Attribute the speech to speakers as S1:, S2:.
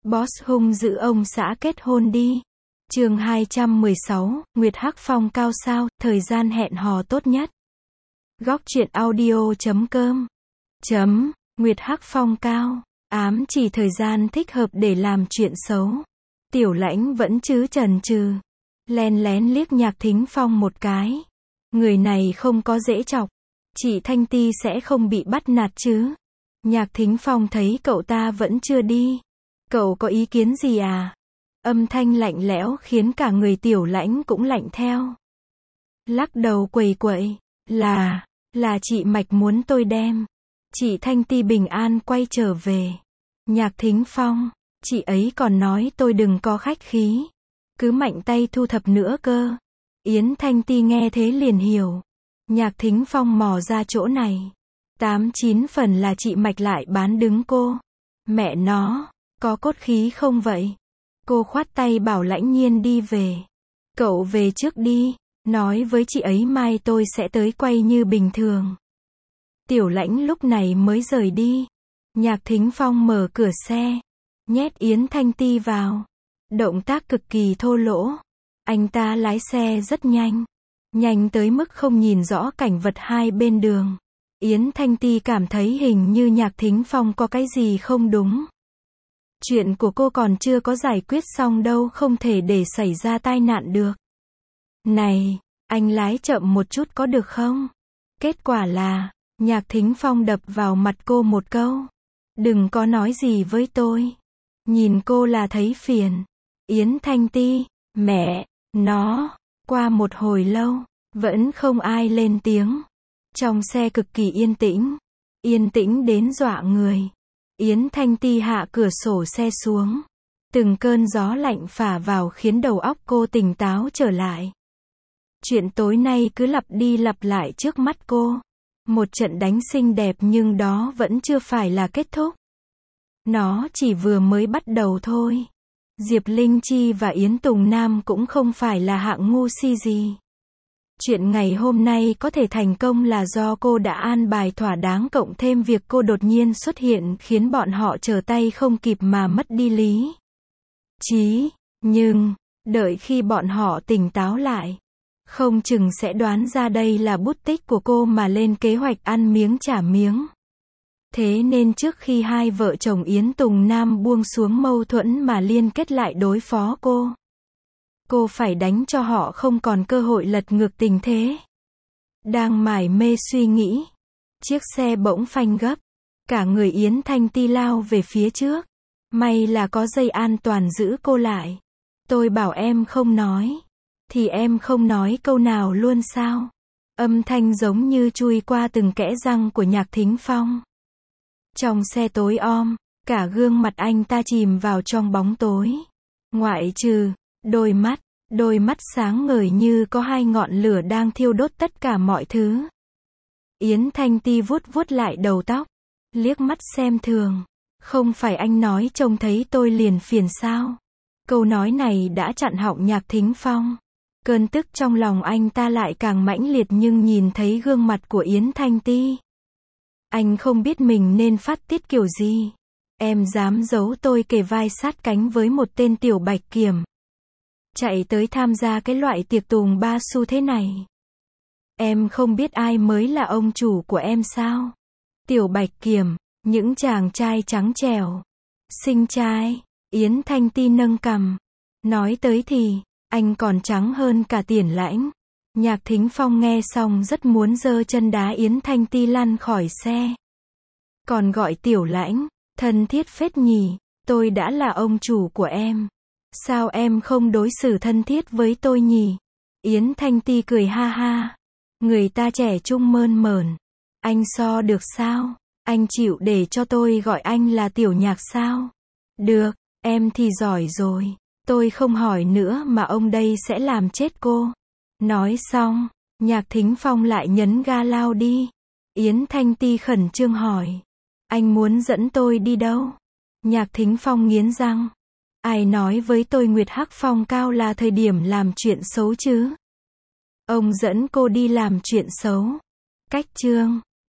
S1: Boss hung dữ ông xã kết hôn đi. Chương 216, Nguyệt Hắc Phong cao sao, thời gian hẹn hò tốt nhất. Góc truyện audio.com. Nguyệt Hắc Phong cao, ám chỉ thời gian thích hợp để làm chuyện xấu. Tiểu Lãnh vẫn chứ chần chừ, len lén liếc Nhạc Thính Phong một cái. Người này không có dễ chọc, chị Thanh Ti sẽ không bị bắt nạt chứ. Nhạc Thính Phong thấy cậu ta vẫn chưa đi. Cậu có ý kiến gì à? Âm thanh lạnh lẽo khiến cả người Tiểu Lãnh cũng lạnh theo. Lắc đầu quầy quậy, là chị Mạch muốn tôi đem chị Thanh Ti bình an quay trở về. Nhạc Thính Phong, chị ấy còn nói tôi đừng có khách khí, cứ mạnh tay thu thập nữa cơ. Yến Thanh Ti nghe thế liền hiểu. Nhạc Thính Phong mò ra chỗ này. 8-9 phần là chị Mạch lại bán đứng cô. Mẹ nó, có cốt khí không vậy? Cô khoát tay bảo Lãnh Nhiên đi về. Cậu về trước đi, nói với chị ấy mai tôi sẽ tới quay như bình thường. Tiểu Lãnh lúc này mới rời đi. Nhạc Thính Phong mở cửa xe, nhét Yến Thanh Ti vào. Động tác cực kỳ thô lỗ. Anh ta lái xe rất nhanh. Nhanh tới mức không nhìn rõ cảnh vật hai bên đường. Yến Thanh Ti cảm thấy hình như Nhạc Thính Phong có cái gì không đúng. Chuyện của cô còn chưa có giải quyết xong đâu, không thể để xảy ra tai nạn được. Này, anh lái chậm một chút có được không? Kết quả là, Nhạc Thính Phong đập vào mặt cô một câu. Đừng có nói gì với tôi. Nhìn cô là thấy phiền. Yến Thanh Ti, mẹ, nó. Qua một hồi lâu, vẫn không ai lên tiếng. Trong xe cực kỳ yên tĩnh đến dọa người. Yến Thanh Ti hạ cửa sổ xe xuống. Từng cơn gió lạnh phả vào khiến đầu óc cô tỉnh táo trở lại. Chuyện tối nay cứ lặp đi lặp lại trước mắt cô. Một trận đánh xinh đẹp nhưng đó vẫn chưa phải là kết thúc. Nó chỉ vừa mới bắt đầu thôi. Diệp Linh Chi và Yến Tùng Nam cũng không phải là hạng ngu si gì. Chuyện ngày hôm nay có thể thành công là do cô đã an bài thỏa đáng, cộng thêm việc cô đột nhiên xuất hiện khiến bọn họ trở tay không kịp mà mất đi lý trí. Nhưng, đợi khi bọn họ tỉnh táo lại, không chừng sẽ đoán ra đây là bút tích của cô mà lên kế hoạch ăn miếng trả miếng. Thế nên trước khi hai vợ chồng Yến Tùng Nam buông xuống mâu thuẫn mà liên kết lại đối phó cô phải đánh cho họ không còn cơ hội lật ngược tình thế. Đang mải mê suy nghĩ, chiếc xe bỗng phanh gấp. Cả người Yến Thanh Ti lao về phía trước. May là có dây an toàn giữ cô lại. Tôi bảo em không nói. Thì em không nói câu nào luôn sao? Âm thanh giống như chui qua từng kẽ răng của Nhạc Thính Phong. Trong xe tối om, cả gương mặt anh ta chìm vào trong bóng tối. Ngoại trừ đôi mắt sáng ngời như có hai ngọn lửa đang thiêu đốt tất cả mọi thứ. Yến Thanh Ti vuốt vuốt lại đầu tóc, liếc mắt xem thường. Không phải anh nói trông thấy tôi liền phiền sao? Câu nói này đã chặn họng Nhạc Thính Phong. Cơn tức trong lòng anh ta lại càng mãnh liệt, nhưng nhìn thấy gương mặt của Yến Thanh Ti, anh không biết mình nên phát tiết kiểu gì. Em dám giấu tôi kề vai sát cánh với một tên tiểu bạch kiểm, chạy tới tham gia cái loại tiệc tùng ba xu thế này. Em không biết ai mới là ông chủ của em sao? Tiểu bạch kiểm, những chàng trai trắng trẻo, xinh trai. Yến Thanh Ti nâng cằm. Nói tới thì, anh còn trắng hơn cả Tiền Lãnh. Nhạc Thính Phong nghe xong rất muốn giơ chân đá Yến Thanh Ti lăn khỏi xe. Còn gọi Tiểu Lãnh, thân thiết phết nhỉ, tôi đã là ông chủ của em. Sao em không đối xử thân thiết với tôi nhỉ? Yến Thanh Ti cười ha ha. Người ta trẻ trung mơn mởn. Anh so được sao? Anh chịu để cho tôi gọi anh là Tiểu Nhạc sao? Được, em thì giỏi rồi. Tôi không hỏi nữa mà ông đây sẽ làm chết cô. Nói xong, Nhạc Thính Phong lại nhấn ga lao đi. Yến Thanh Ti khẩn trương hỏi. Anh muốn dẫn tôi đi đâu? Nhạc Thính Phong nghiến răng. Ai nói với tôi Nguyệt Hắc Phong cao là thời điểm làm chuyện xấu chứ? Ông dẫn cô đi làm chuyện xấu. Cách chương